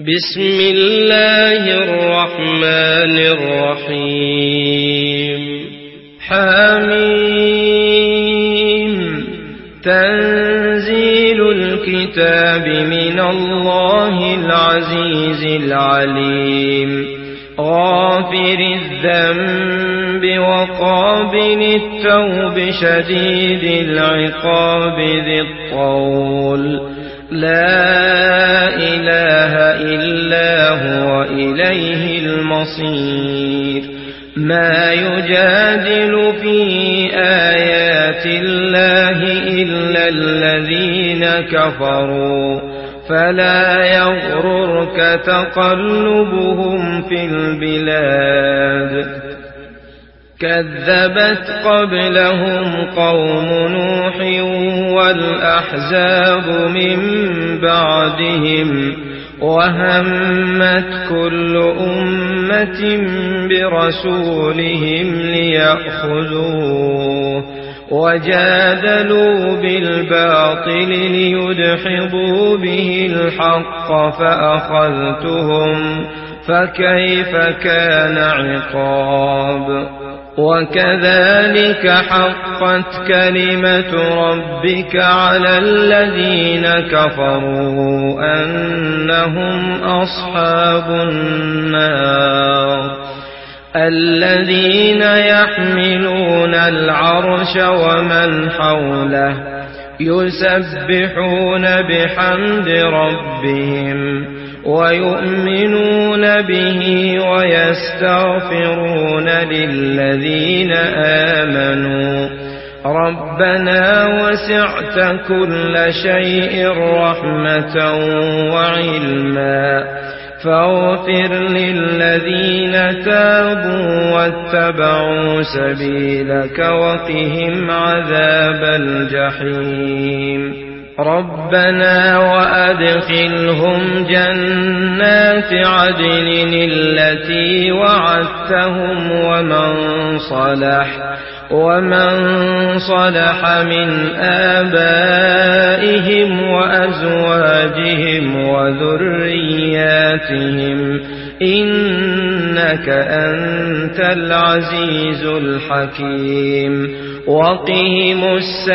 بسم الله الرحمن الرحيم حميم تنزيل الكتاب من الله العزيز العليم غافر الذنب وقابل التوب شديد العقاب ذي الطول لا إله إلا هو إليه المصير ما يجادل في آيات الله إلا الذين كفروا فلا يغررك تقلبهم في البلاد كذبت قبلهم قوم نوح والأحزاب من بعدهم وهمت كل أمة برسولهم ليأخذوه وجادلوا بالباطل ليدحضوا به الحق فأخذتهم فكيف كان عقاب وكذلك حقت كلمة ربك على الذين كفروا أنهم أصحاب النار الذين يحملون العرش ومن حوله يسبحون بحمد ربهم ويؤمنون به ويستغفرون للذين آمنوا ربنا وسعت كل شيء رحمة وعلما فاغفر للذين تابوا واتبعوا سبيلك وقهم عذاب الجحيم ربنا وأدخلهم جنات عدن التي وعدتهم ومن صلح من آبائهم وأزواجهم وذرياتهم إنك أنت العزيز الحكيم وقهم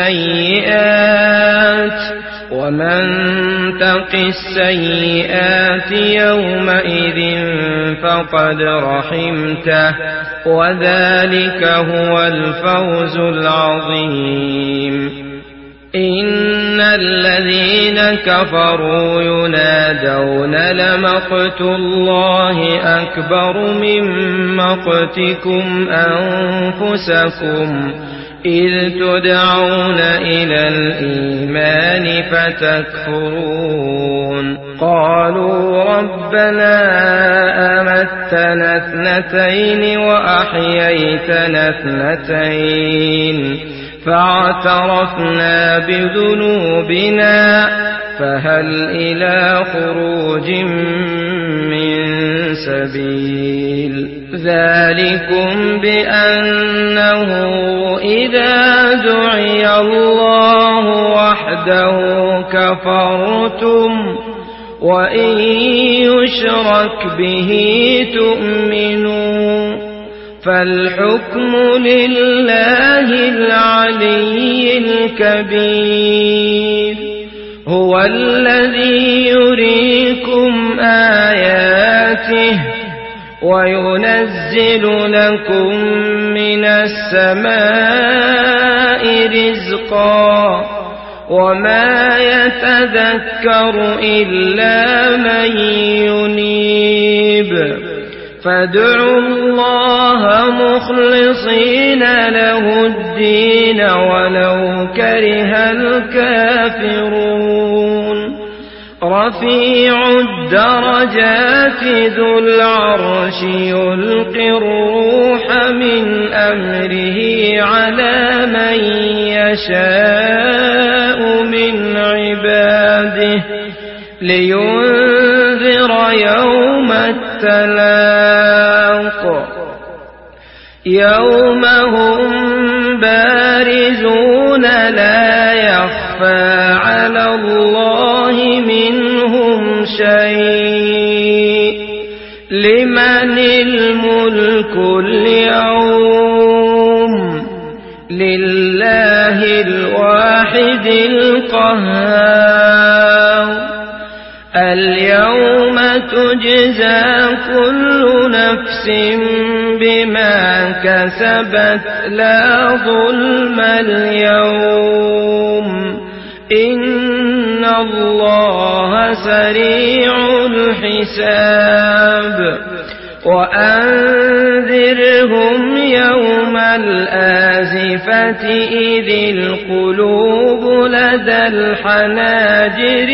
السيئات ومن تق السيئات يومئذ فقد رحمته وذلك هو الفوز العظيم إن الذين كفروا ينادون لمقت الله أكبر من مقتكم أنفسكم إذ تدعون إلى الإيمان فتكفرون قالوا ربنا أمتنا اثنتين وأحييتنا اثنتين فاعترفنا بذنوبنا فهل إلى خروج من سبيل ذلكم بأنه إذا دعي الله وحده كفرتم وإن يشرك به تؤمنون فالحكم لله العلي الكبير هو الذي يريكم آياته وينزل لكم من السماء رزقا وما يتذكر إلا من ينيب فادعوا الله مخلصين له الدين ولو كره الكافرون رفيع الدرجات ذو العرش يلقي الروح من أمره على من يشاء من عباده لينذر يوم التلاق يوم هم بارزون لا يخفى على الله منهم شيء شيء لمن الملك اليوم لله الواحد القهار اليوم تجزى كل نفس بما كسبت لا ظلم اليوم إن الله سريع الحساب وأنذرهم يوم الآزفة إذ القلوب لدى الحناجر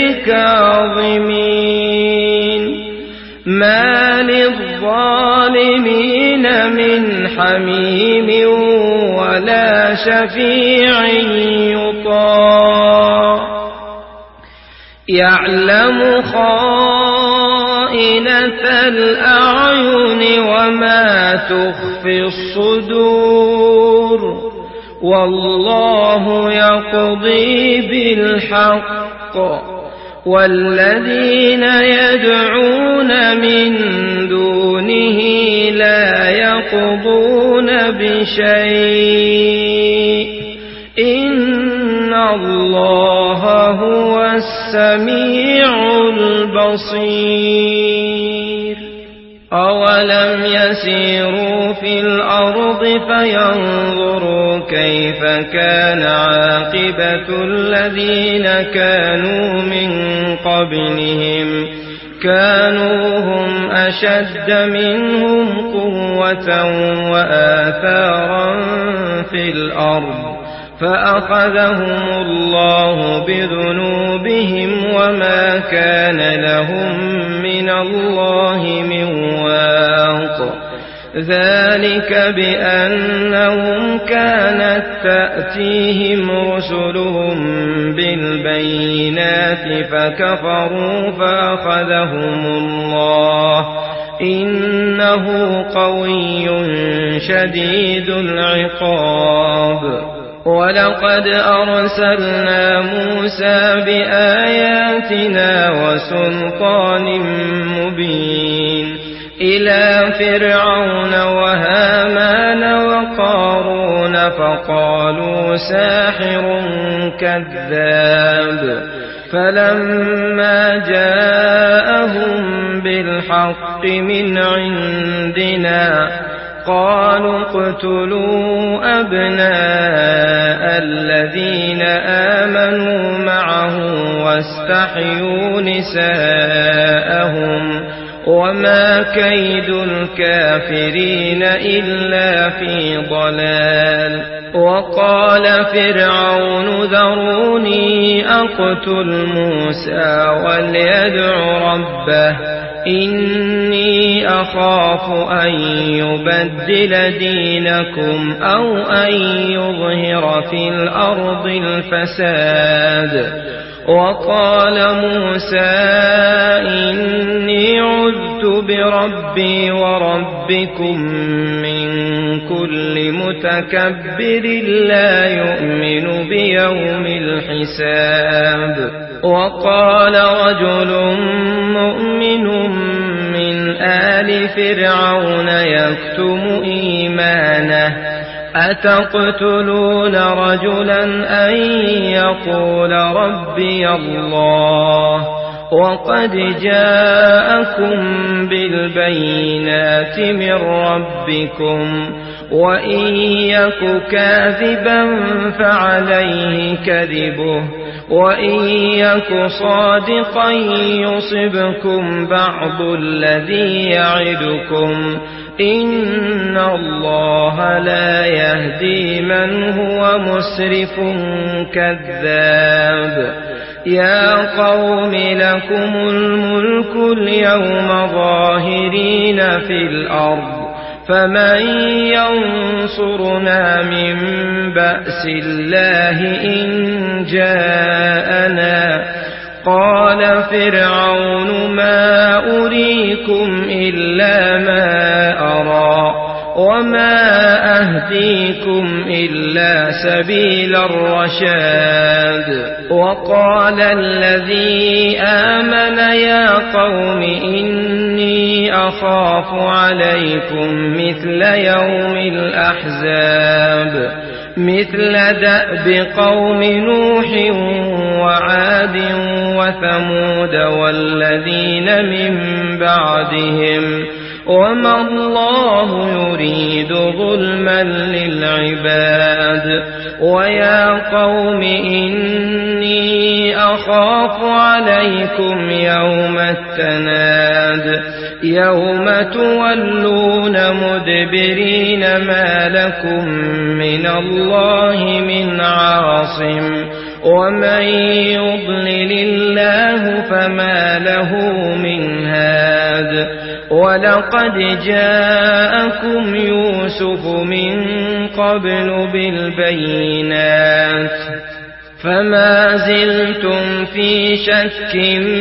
كاظمين ما للظالمين من حميم ولا شفيع يطاع يعلم خائنة الأعين وما تخفي الصدور والله يقضي بالحق والذين يدعون من دونه لا يقضون بشيء إن الله هو السميع البصير أولم يسيروا في الأرض فينظروا كيف كان عاقبة الذين كانوا من قبلهم كانوا هم أشد منهم قوة وآثارا في الأرض فأخذهم الله بذنوبهم وما كان لهم من الله من واق ذلك بأنهم كانت تأتيهم رسلهم بالبينات فكفروا فأخذهم الله إنه قوي شديد العقاب ولقد أرسلنا موسى بآياتنا وسلطان مبين إلى فرعون وهامان وقارون فقالوا ساحر كذاب فلما جاءهم بالحق من عندنا قالوا اقتلوا أبناء الذين آمنوا معه واستحيوا نساءهم وما كيد الكافرين إلا في ضلال وقال فرعون ذروني أقتل موسى وليدع ربه إني أخاف أن يبدل دينكم أو أن يظهر في الأرض الفساد وقال موسى إني عذت بربي وربكم من كل متكبر لا يؤمن بيوم الحساب وقال رجل مؤمن من آل فرعون يكتم إيمانه أتقتلون رجلا أن يقول ربي الله وقد جاءكم بالبينات من ربكم وإن يك كاذبا فعليه كذبه وإن يك صادقا يصبكم بعض الذي يعدكم إن الله لا يهدي من هو مسرف كذاب يا قوم لكم الملك اليوم ظاهرين في الأرض فمن ينصرنا من بأس الله إن جاءنا قال فرعون ما أريكم إلا ما أرى وما أهديكم إلا سبيل الرشاد. وقال الذي آمن يا قوم إني أخاف عليكم مثل يوم الأحزاب مثل دأب قوم نوح وعاد وثمود والذين من بعدهم وما الله يريد ظلما للعباد. ويا قوم إني أخاف عليكم يوم التناد يوم تولون مدبرين ما لكم من الله من عاصم ومن يضلل الله فما له من هاد. ولقد جاءكم يوسف من قبل بالبينات فما زلتم في شك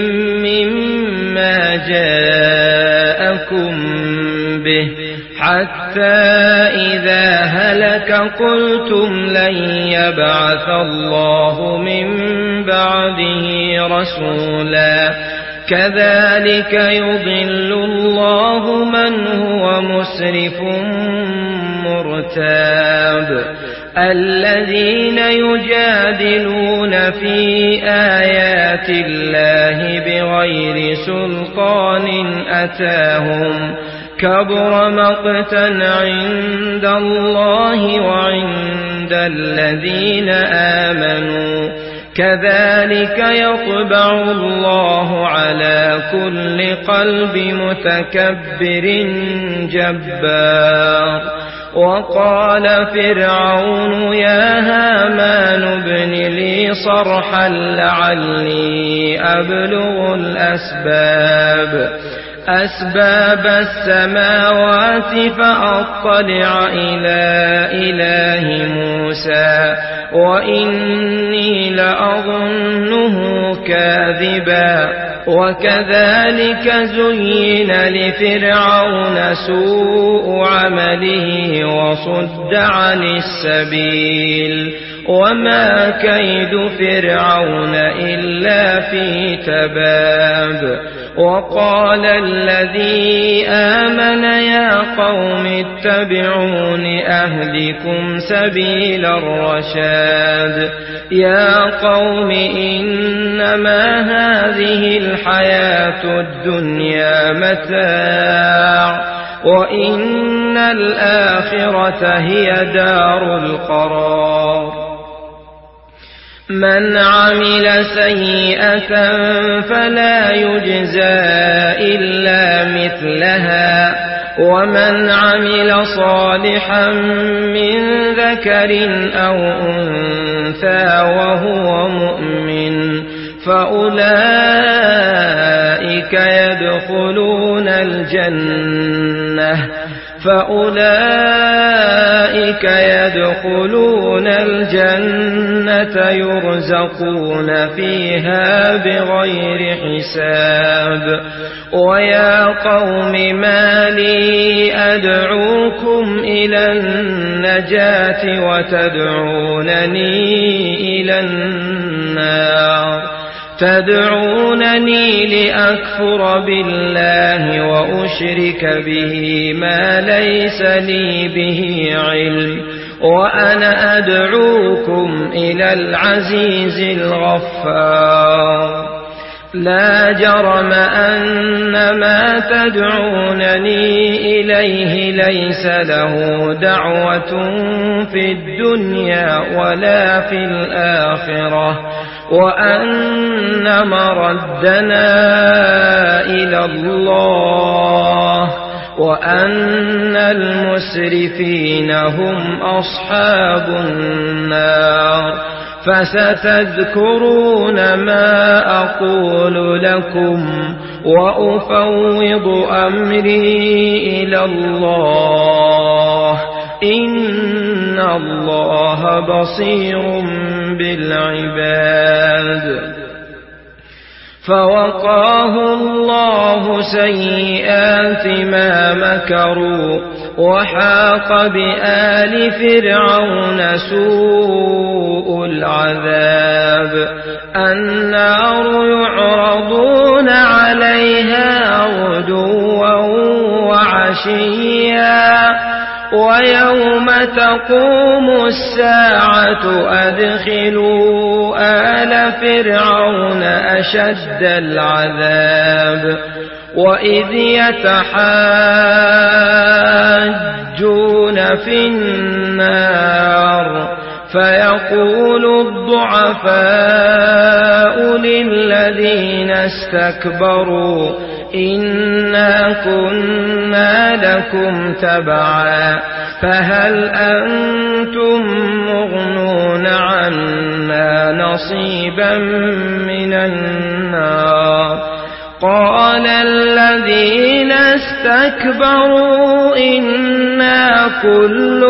مما جاءكم به حتى إذا هلك قلتم لن يبعث الله من بعده رسولا كذلك يضل الله من هو مسرف مرتاب. الذين يجادلون في آيات الله بغير سلطان أتاهم كبر مقتا عند الله وعند الذين آمنوا كذلك يطبع الله على كل قلب متكبر جبار. وقال فرعون يا هامان ابن لي صرحا لعلي أبلغ أسباب السماوات فأطلع إلى إله موسى وإني لأظنه كاذبا. وكذلك زين لفرعون سوء عمله وصد عن السبيل وما كيد فرعون إلا في تباب. وقال الذي آمن يا قوم اتبعون أهدكم سبيل الرشاد. يا قوم إنما هذه الحياة الدنيا متاع وإن الآخرة هي دار القرار. من عمل سيئة فلا يجزى إلا مثلها ومن عمل صالحا من ذكر أو أنثى وهو مؤمن فأولئك يدخلون الجنة يرزقون فيها بغير حساب. ويا قوم ما لي أدعوكم إلى النجاة وتدعونني إلى النار تدعونني لأكفر بالله وأشرك به ما ليس لي به علم وأنا أدعوكم إلى العزيز الغفار. لا جرم أن ما تدعونني إليه ليس له دعوة في الدنيا ولا في الآخرة وأن مردنا إلى الله وأن المسرفين هم أصحاب النار. فستذكرون ما أقول لكم وأفوض أمري إلى الله إن الله بصير بالعباد. فوقاه الله سيئات ما مكروا وحاق بآل فرعون سوء العذاب النار يعرضون عليها غدوا وعشيا ويوم تقوم الساعة أدخلوا آل فرعون أشد العذاب وإذ يتحاجون في النار فيقول الضعفاء للذين استكبروا إنا كنا لكم تبعا فهل أنتم مغنون عنا نصيبا من النار قال الذين استكبروا إنا كل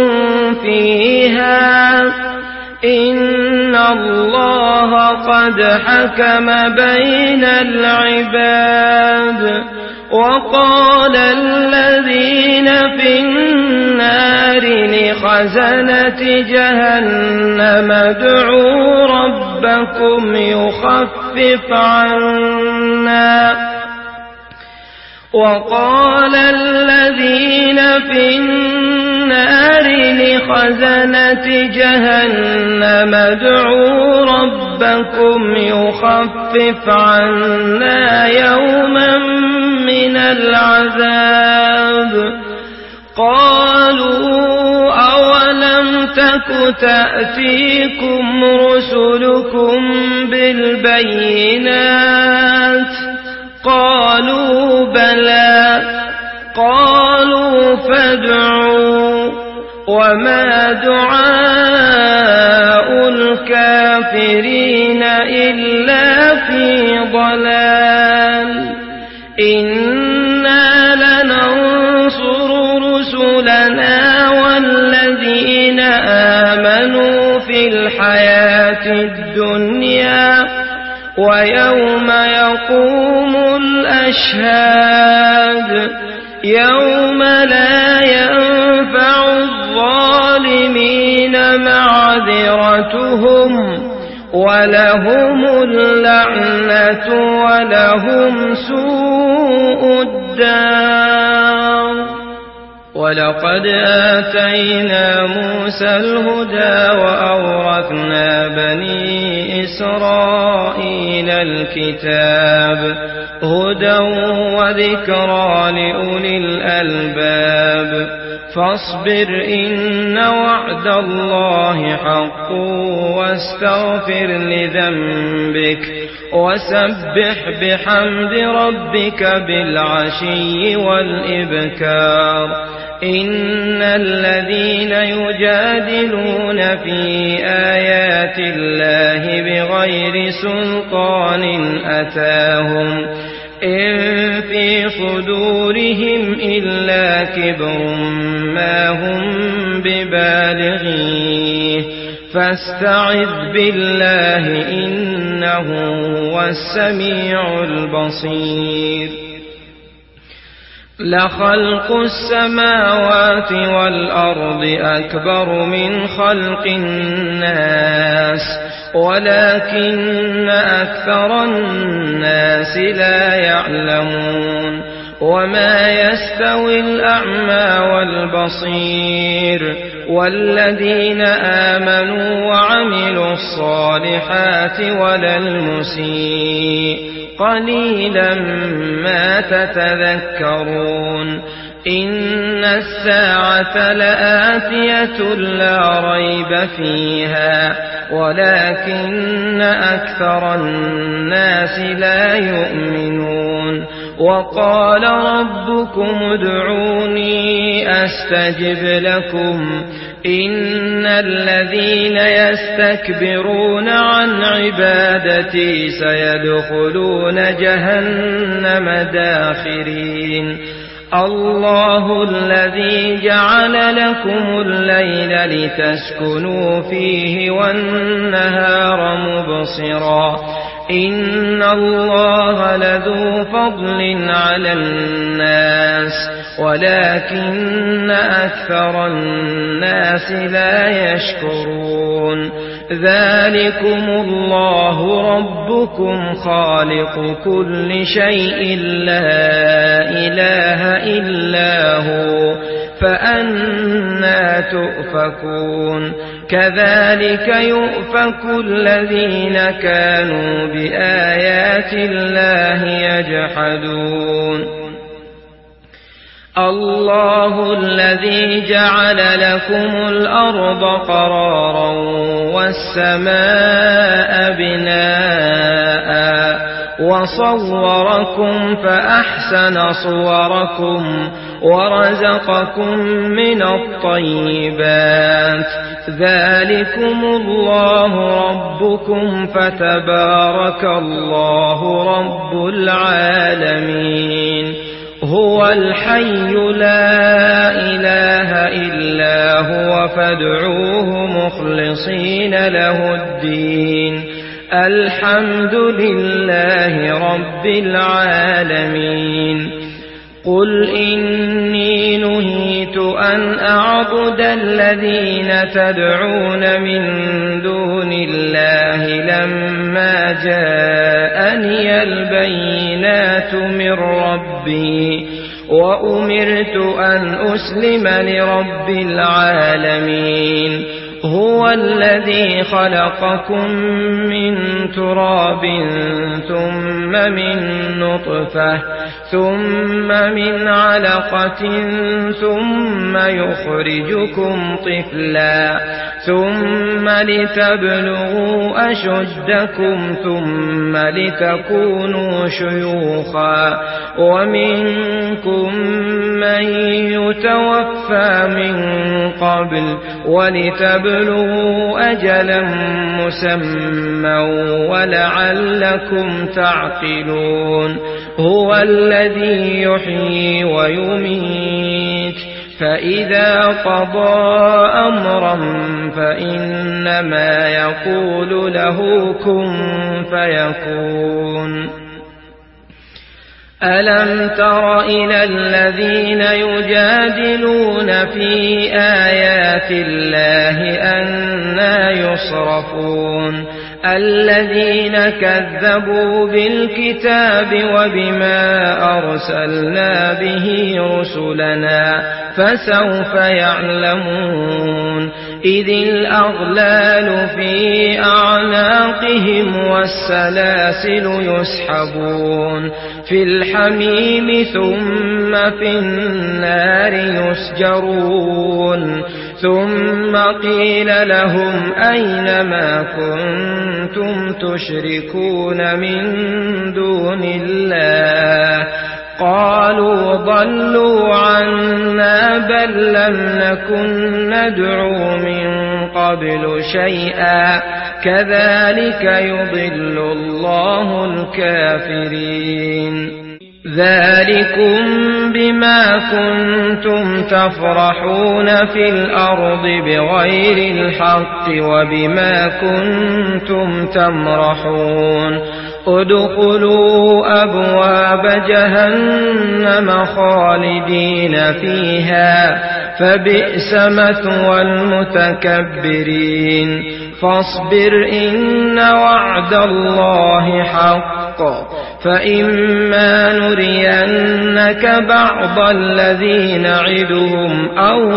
فيها إن الله قد حكم بين العباد وقال الذين في النار لخزنة جهنم ادعوا ربكم يخفف عنا وقال الذين في النار لخزنة جهنم ادعوا ربكم يخفف عنا يوما من العذاب قالوا أولم تك تأتيكم رسلكم بالبينات قالوا بلى قالوا فادعوا وما دعاء الكافرين إلا في ضلال إنا لننصر رسلنا والذين آمنوا في الحياة الدنيا ويوم يقوم الأشهاد يوم لا ينفع الظالمين معذرتهم ولهم اللعنة ولهم سوء الدار ولقد آتينا موسى الهدى وأورثنا بني إسرائيل الكتاب هدى وذكرى لأولي الألباب فاصبر إن وعد الله حق واستغفر لذنبك وسبح بحمد ربك بالعشي والإبكار إن الذين يجادلون في آيات الله بغير سلطان أتاهم إن في صدورهم إلا كبر ما هم ببالغيه فاستعذ بالله إنه هو السميع البصير لخلق السماوات والأرض أكبر من خلق الناس ولكن أكثر الناس لا يعلمون وما يستوي الأعمى والبصير والذين آمنوا وعملوا الصالحات ولا المسيء قليلا ما تتذكرون إن الساعة لآتية لا ريب فيها ولكن أكثر الناس لا يؤمنون وقال ربكم ادعوني أستجب لكم إن الذين يستكبرون عن عبادتي سيدخلون جهنم داخرين الله الذي جعل لكم الليل لتسكنوا فيه والنهار مبصرا إن الله لذو فضل على الناس ولكن أكثر الناس لا يشكرون ذلكم الله ربكم خالق كل شيء لا إله إلا هو فأنى تؤفكون كذلك يؤفك الذين كانوا بآيات الله يجحدون الله الذي جعل لكم الأرض قرارا والسماء بناء وصوركم فأحسن صوركم ورزقكم من الطيبات ذلكم الله ربكم فتبارك الله رب العالمين هو الحي لا إله إلا هو فادعوه مخلصين له الدين الحمد لله رب العالمين قل إني نهيت أن أعبد الذين تدعون من دون الله لما جاءني البينات من ربي وأمرت أن أسلم لرب العالمين هو الذي خلقكم من تراب ثم من نطفة ثم من علقة ثم يخرجكم طفلا ثم لتبلغوا أشدكم ثم لتكونوا شيوخا ومنكم من يتوفى من قبل ولتبلغوا أجلا مسمى ولعلكم تعقلون هو الذي يحيي ويميت فإذا قضى أمرا فإنما يقول له كن فيكون ألم تر إلى الذين يجادلون في آيات الله أنى يصرفون الذين كذبوا بالكتاب وبما أرسلنا به رسلنا فسوف يعلمون إذ الأغلال في أعناقهم والسلاسل يسحبون في الحميم ثم في النار يسجرون ثم قيل لهم أين ما كنتم تشركون من دون الله قالوا ضلوا عنا بل لم نكن ندعو من قبل شيئا كذلك يضل الله الكافرين ذلكم بما كنتم تفرحون في الأرض بغير الحق وبما كنتم تمرحون ادخلوا أبواب جهنم خالدين فيها فبئس مثوى المتكبرين فاصبر إن وعد الله حق فإما نرينك بعض الذي نعدهم أو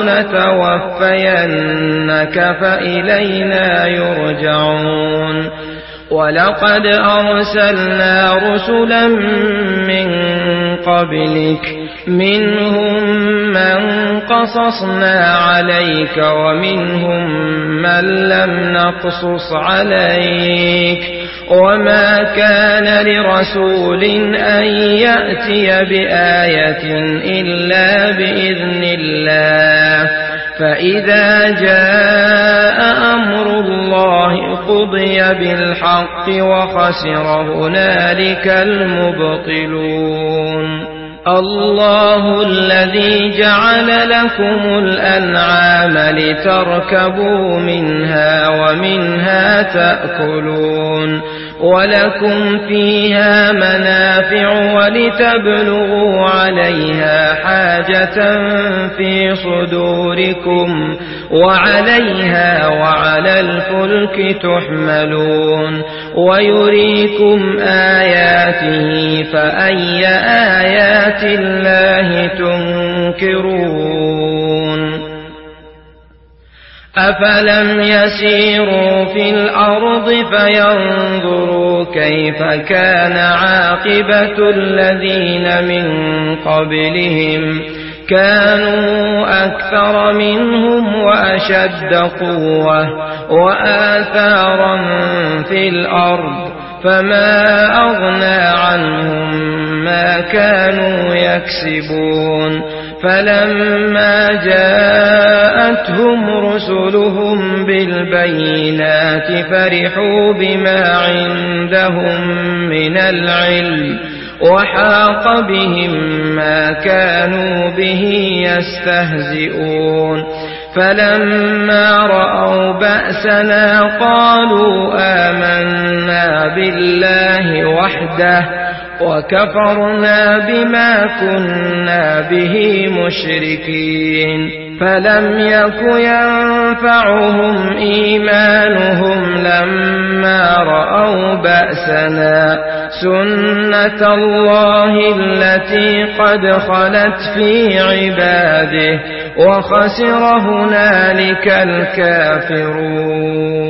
نتوفينك فإلينا يرجعون ولقد أرسلنا رسلا من قبلك منهم من قصصنا عليك ومنهم من لم نقصص عليك وما كان لرسول أن يأتي بآية إلا بإذن الله فإذا جاء أمر الله قضي بالحق وخسر هنالك المبطلون الله الذي جعل لكم الأنعام لتركبوا منها ومنها تأكلون ولكم فيها منافع ولتبلغوا عليها حاجة في صدوركم وعليها وعلى الفلك تحملون ويريكم آياته فأي آيات الله تنكرون أفلم يسيروا في الأرض فينظروا كيف كان عاقبة الذين من قبلهم كانوا أكثر منهم وأشد قوة وآثارا في الأرض فما أغنى عنهم ما كانوا يكسبون فلما جاءتهم رسلهم بالبينات فرحوا بما عندهم من العلم وحاق بهم ما كانوا به يستهزئون فلما رأوا بأسنا قالوا آمنا بالله وحده وكفرنا بما كنا به مشركين فلم يك ينفعهم إيمانهم لما رأوا بأسنا سنة الله التي قد خلت في عباده وخسر هنالك الكافرون